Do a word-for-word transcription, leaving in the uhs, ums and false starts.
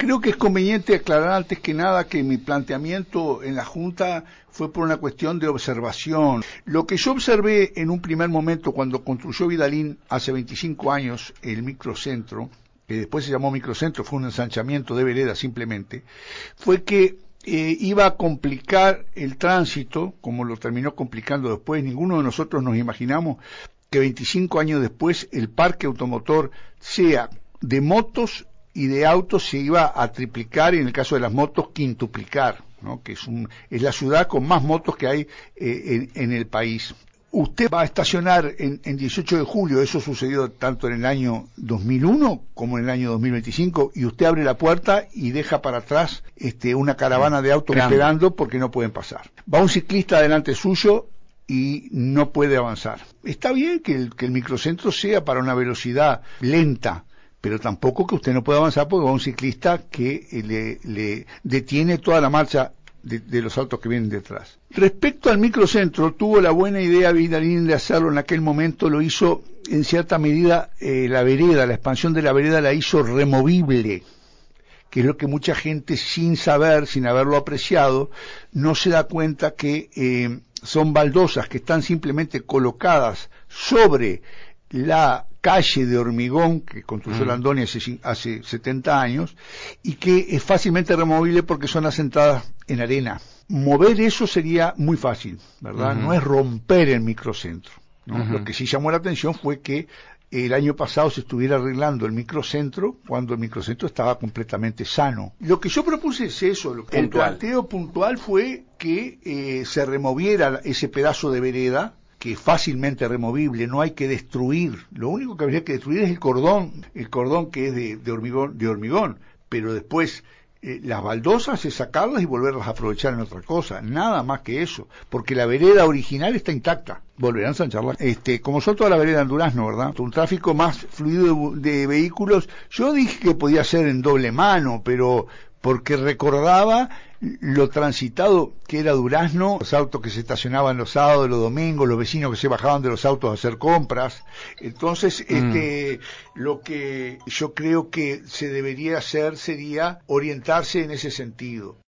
Creo que es conveniente aclarar antes que nada que mi planteamiento en la Junta fue por una cuestión de observación. Lo que yo observé en un primer momento cuando construyó Vidalín hace veinticinco años el microcentro, que después se llamó microcentro, fue un ensanchamiento de vereda simplemente, fue que eh, iba a complicar el tránsito, como lo terminó complicando después. Ninguno de nosotros nos imaginamos que veinticinco años después el parque automotor sea de motos y de autos se iba a triplicar y en el caso de las motos quintuplicar, ¿no? Que es, un, es la ciudad con más motos que hay eh, en, en el país. Usted va a estacionar en, en dieciocho de julio, eso sucedió tanto en el año dos mil uno como en el año dos mil veinticinco, y usted abre la puerta y deja para atrás este, una caravana de autos Grande. esperando porque no pueden pasar. Va un ciclista delante suyo y no puede avanzar. Está bien que el, que el microcentro sea para una velocidad lenta, pero tampoco que usted no pueda avanzar porque va un ciclista que le, le detiene toda la marcha de, de los autos que vienen detrás. Respecto al microcentro, tuvo la buena idea Vidalín de hacerlo en aquel momento, lo hizo en cierta medida eh, la vereda, la expansión de la vereda la hizo removible, que es lo que mucha gente sin saber, sin haberlo apreciado, no se da cuenta que eh, son baldosas que están simplemente colocadas sobre la calle de hormigón que construyó mm. Landoni hace, hace setenta años y que es fácilmente removible porque son asentadas en arena. Mover eso sería muy fácil, ¿verdad? Uh-huh. No es romper el microcentro, ¿no? Uh-huh. Lo que sí llamó la atención fue que el año pasado se estuviera arreglando el microcentro cuando el microcentro estaba completamente sano. Lo que yo propuse es eso, lo que el planteo puntual fue que eh, se removiera ese pedazo de vereda, que es fácilmente removible, no hay que destruir, lo único que habría que destruir es el cordón, el cordón que es de, de hormigón, de hormigón, pero después eh, las baldosas es sacarlas y volverlas a aprovechar en otra cosa, nada más que eso, porque la vereda original está intacta, volverán a ensancharla. Este, como son toda la vereda en Durazno, ¿verdad? Un tráfico más fluido de, de vehículos, yo dije que podía ser en doble mano, pero porque recordaba lo transitado que era Durazno, los autos que se estacionaban los sábados, los domingos, los vecinos que se bajaban de los autos a hacer compras. Entonces, mm. este, lo que yo creo que se debería hacer sería orientarse en ese sentido.